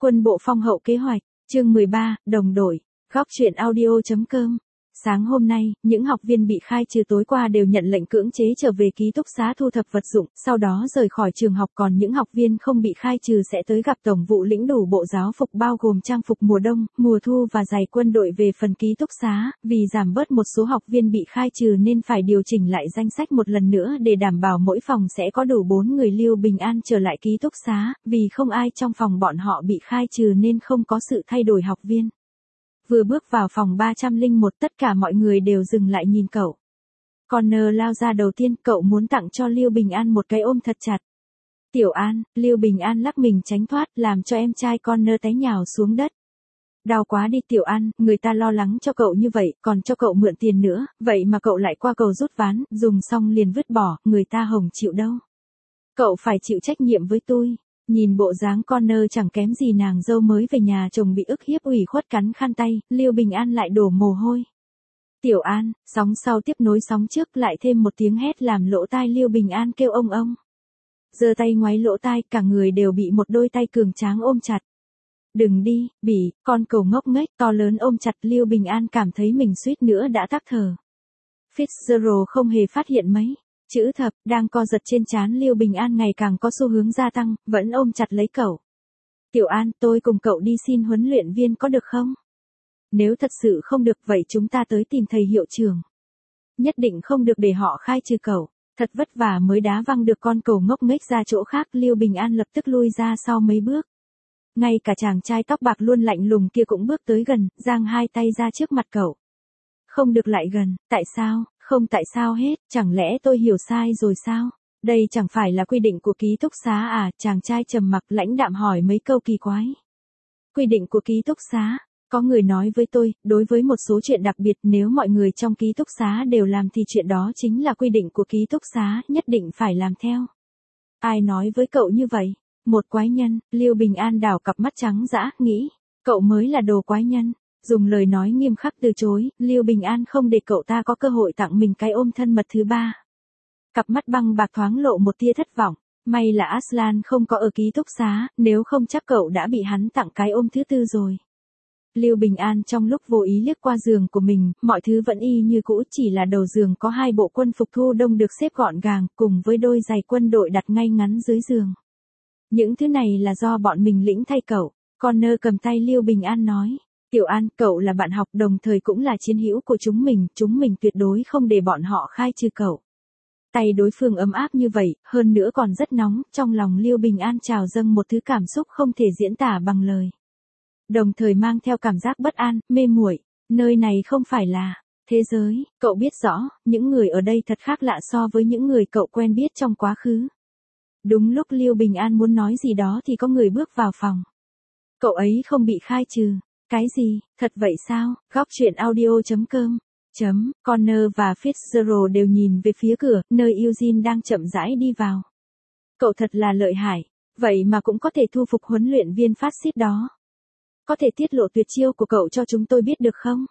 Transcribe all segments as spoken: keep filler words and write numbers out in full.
Quân bộ phong hậu kế hoạch, chương mười ba, đồng đội, góc truyện audio.com. Sáng hôm nay, những học viên bị khai trừ tối qua đều nhận lệnh cưỡng chế trở về ký túc xá thu thập vật dụng, sau đó rời khỏi trường học, còn những học viên không bị khai trừ sẽ tới gặp tổng vụ lĩnh đủ bộ giáo phục bao gồm trang phục mùa đông, mùa thu và giày quân đội về phần ký túc xá, vì giảm bớt một số học viên bị khai trừ nên phải điều chỉnh lại danh sách một lần nữa để đảm bảo mỗi phòng sẽ có đủ bốn người Lưu Bình An trở lại ký túc xá, vì không ai trong phòng bọn họ bị khai trừ nên không có sự thay đổi học viên. Vừa bước vào phòng ba trăm lẻ một tất cả mọi người đều dừng lại nhìn cậu. Connor lao ra đầu tiên, cậu muốn tặng cho Lưu Bình An một cái ôm thật chặt. Tiểu An, Lưu Bình An lắc mình tránh thoát làm cho em trai Connor té nhào xuống đất. Đau quá đi Tiểu An, người ta lo lắng cho cậu như vậy, còn cho cậu mượn tiền nữa, vậy mà cậu lại qua cầu rút ván, dùng xong liền vứt bỏ, người ta hồng chịu đâu. Cậu phải chịu trách nhiệm với tôi. Nhìn bộ dáng Connor chẳng kém gì nàng dâu mới về nhà chồng bị ức hiếp ủy khuất cắn khăn tay, Lưu Bình An lại đổ mồ hôi. Tiểu An, sóng sau tiếp nối sóng trước lại thêm một tiếng hét làm lỗ tai Lưu Bình An kêu ông ông. Giơ tay ngoáy lỗ tai, cả người đều bị một đôi tay cường tráng ôm chặt. Đừng đi, Bỉ, con cẩu ngốc nghếch to lớn ôm chặt Lưu Bình An cảm thấy mình suýt nữa đã tắc thở. Fitzgerald không hề phát hiện mấy. Chữ thập, đang co giật trên trán Lưu Bình An ngày càng có xu hướng gia tăng, vẫn ôm chặt lấy cậu. Tiểu An, tôi cùng cậu đi xin huấn luyện viên có được không? Nếu thật sự không được vậy chúng ta tới tìm thầy hiệu trưởng. Nhất định không được để họ khai trừ cậu. Thật vất vả mới đá văng được con cẩu ngốc nghếch ra chỗ khác, Lưu Bình An lập tức lui ra sau mấy bước. Ngay cả chàng trai tóc bạc luôn lạnh lùng kia cũng bước tới gần, giang hai tay ra trước mặt cậu. Không được lại gần, tại sao? Không tại sao hết, chẳng lẽ tôi hiểu sai rồi sao? Đây chẳng phải là quy định của ký túc xá à? Chàng trai trầm mặc lãnh đạm hỏi mấy câu kỳ quái. Quy định của ký túc xá? Có người nói với tôi, đối với một số chuyện đặc biệt nếu mọi người trong ký túc xá đều làm thì chuyện đó chính là quy định của ký túc xá, nhất định phải làm theo. Ai nói với cậu như vậy? Một quái nhân, Lưu Bình An đảo cặp mắt trắng dã, nghĩ, cậu mới là đồ quái nhân. Dùng lời nói nghiêm khắc từ chối, Lưu Bình An không để cậu ta có cơ hội tặng mình cái ôm thân mật thứ ba. Cặp mắt băng bạc thoáng lộ một tia thất vọng, may là Aslan không có ở ký túc xá, nếu không chắc cậu đã bị hắn tặng cái ôm thứ tư rồi. Lưu Bình An trong lúc vô ý liếc qua giường của mình, mọi thứ vẫn y như cũ, chỉ là đầu giường có hai bộ quân phục thu đông được xếp gọn gàng, cùng với đôi giày quân đội đặt ngay ngắn dưới giường. Những thứ này là do bọn mình lĩnh thay cậu. Connor cầm tay Lưu Bình An nói. Tiểu An, cậu là bạn học đồng thời cũng là chiến hữu của chúng mình, chúng mình tuyệt đối không để bọn họ khai trừ cậu. Tay đối phương ấm áp như vậy, hơn nữa còn rất nóng, trong lòng Lưu Bình An trào dâng một thứ cảm xúc không thể diễn tả bằng lời. Đồng thời mang theo cảm giác bất an, mê muội, nơi này không phải là thế giới, cậu biết rõ, những người ở đây thật khác lạ so với những người cậu quen biết trong quá khứ. Đúng lúc Lưu Bình An muốn nói gì đó thì có người bước vào phòng. Cậu ấy không bị khai trừ. Cái gì, thật vậy sao? Góc truyện audio.com. Chấm, Connor và Fitzgerald đều nhìn về phía cửa, nơi Eugene đang chậm rãi đi vào. Cậu thật là lợi hại, vậy mà cũng có thể thu phục huấn luyện viên phát xít đó. Có thể tiết lộ tuyệt chiêu của cậu cho chúng tôi biết được không?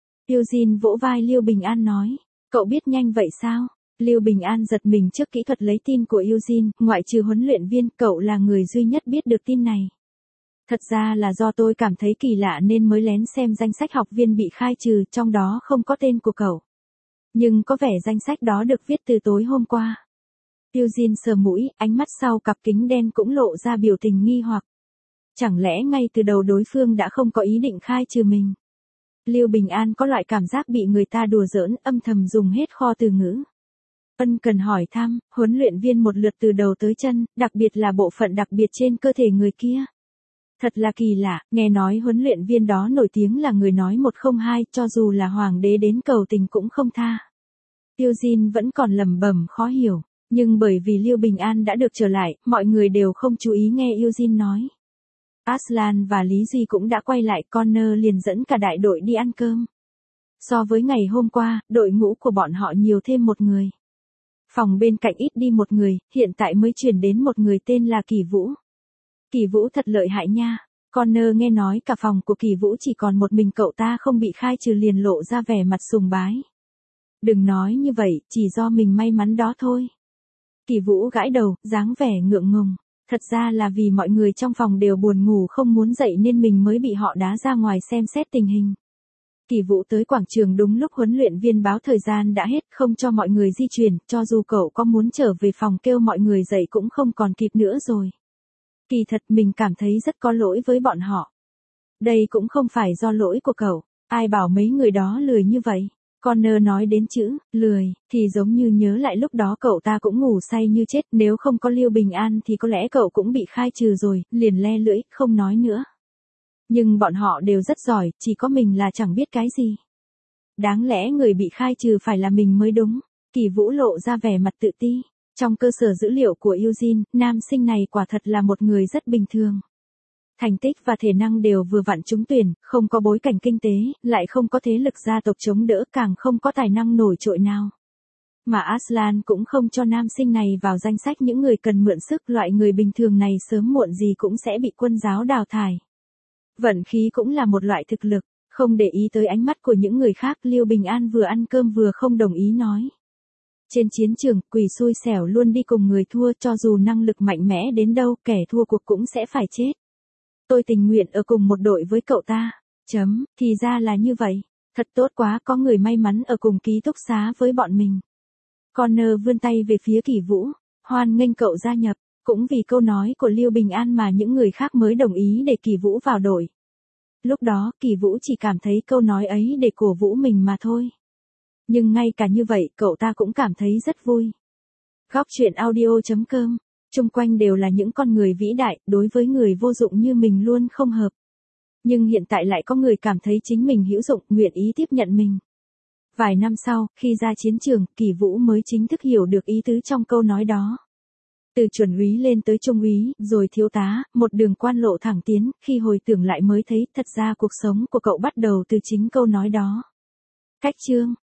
Eugene vỗ vai Lưu Bình An nói, cậu biết nhanh vậy sao? Lưu Bình An giật mình trước kỹ thuật lấy tin của Eugene, ngoại trừ huấn luyện viên, cậu là người duy nhất biết được tin này. Thật ra là do tôi cảm thấy kỳ lạ nên mới lén xem danh sách học viên bị khai trừ, trong đó không có tên của cậu. Nhưng có vẻ danh sách đó được viết từ tối hôm qua. Eugene sờ mũi, ánh mắt sau cặp kính đen cũng lộ ra biểu tình nghi hoặc. Chẳng lẽ ngay từ đầu đối phương đã không có ý định khai trừ mình? Lưu Bình An có loại cảm giác bị người ta đùa giỡn, âm thầm dùng hết kho từ ngữ. Ân cần hỏi thăm, huấn luyện viên một lượt từ đầu tới chân, đặc biệt là bộ phận đặc biệt trên cơ thể người kia. Thật là kỳ lạ, nghe nói huấn luyện viên đó nổi tiếng là người nói một không hai, cho dù là hoàng đế đến cầu tình cũng không tha. Eugene vẫn còn lẩm bẩm khó hiểu, nhưng bởi vì Lưu Bình An đã được trở lại, mọi người đều không chú ý nghe Eugene nói. Aslan và Lý Duy cũng đã quay lại, Connor liền dẫn cả đại đội đi ăn cơm. So với ngày hôm qua, đội ngũ của bọn họ nhiều thêm một người. Phòng bên cạnh ít đi một người, hiện tại mới chuyển đến một người tên là Kỳ Vũ. Kỳ Vũ thật lợi hại nha. Connor nghe nói cả phòng của Kỳ Vũ chỉ còn một mình cậu ta không bị khai trừ liền lộ ra vẻ mặt sùng bái. Đừng nói như vậy, chỉ do mình may mắn đó thôi. Kỳ Vũ gãi đầu, dáng vẻ ngượng ngùng. Thật ra là vì mọi người trong phòng đều buồn ngủ không muốn dậy nên mình mới bị họ đá ra ngoài xem xét tình hình. Kỳ Vũ tới quảng trường đúng lúc huấn luyện viên báo thời gian đã hết, không cho mọi người di chuyển, cho dù cậu có muốn trở về phòng kêu mọi người dậy cũng không còn kịp nữa rồi. Kỳ thật mình cảm thấy rất có lỗi với bọn họ. Đây cũng không phải do lỗi của cậu, ai bảo mấy người đó lười như vậy. Connor nói đến chữ lười thì giống như nhớ lại lúc đó cậu ta cũng ngủ say như chết, nếu không có Lưu Bình An thì có lẽ cậu cũng bị khai trừ rồi, liền le lưỡi, không nói nữa. Nhưng bọn họ đều rất giỏi, chỉ có mình là chẳng biết cái gì. Đáng lẽ người bị khai trừ phải là mình mới đúng. Kỳ Vũ lộ ra vẻ mặt tự ti. Trong cơ sở dữ liệu của Eugene, nam sinh này quả thật là một người rất bình thường. Thành tích và thể năng đều vừa vặn trúng tuyển, không có bối cảnh kinh tế, lại không có thế lực gia tộc chống đỡ, càng không có tài năng nổi trội nào. Mà Aslan cũng không cho nam sinh này vào danh sách những người cần mượn sức, loại người bình thường này sớm muộn gì cũng sẽ bị quân giáo đào thải. Vận khí cũng là một loại thực lực, không để ý tới ánh mắt của những người khác, Lưu Bình An vừa ăn cơm vừa không đồng ý nói. Trên chiến trường, quỷ xui xẻo luôn đi cùng người thua, cho dù năng lực mạnh mẽ đến đâu, kẻ thua cuộc cũng sẽ phải chết. Tôi tình nguyện ở cùng một đội với cậu ta. Chấm, thì ra là như vậy. Thật tốt quá, có người may mắn ở cùng ký túc xá với bọn mình. Connor vươn tay về phía Kỳ Vũ, hoan nghênh cậu gia nhập. Cũng vì câu nói của Lưu Bình An mà những người khác mới đồng ý để Kỳ Vũ vào đội. Lúc đó, Kỳ Vũ chỉ cảm thấy câu nói ấy để cổ vũ mình mà thôi. Nhưng ngay cả như vậy, cậu ta cũng cảm thấy rất vui. Góc truyện audio chấm com. Chung quanh đều là những con người vĩ đại, đối với người vô dụng như mình luôn không hợp. Nhưng hiện tại lại có người cảm thấy chính mình hữu dụng, nguyện ý tiếp nhận mình. Vài năm sau, khi ra chiến trường, Kỳ Vũ mới chính thức hiểu được ý tứ trong câu nói đó. Từ chuẩn úy lên tới trung úy, rồi thiếu tá, một đường quan lộ thẳng tiến, khi hồi tưởng lại mới thấy thật ra cuộc sống của cậu bắt đầu từ chính câu nói đó. Cách chương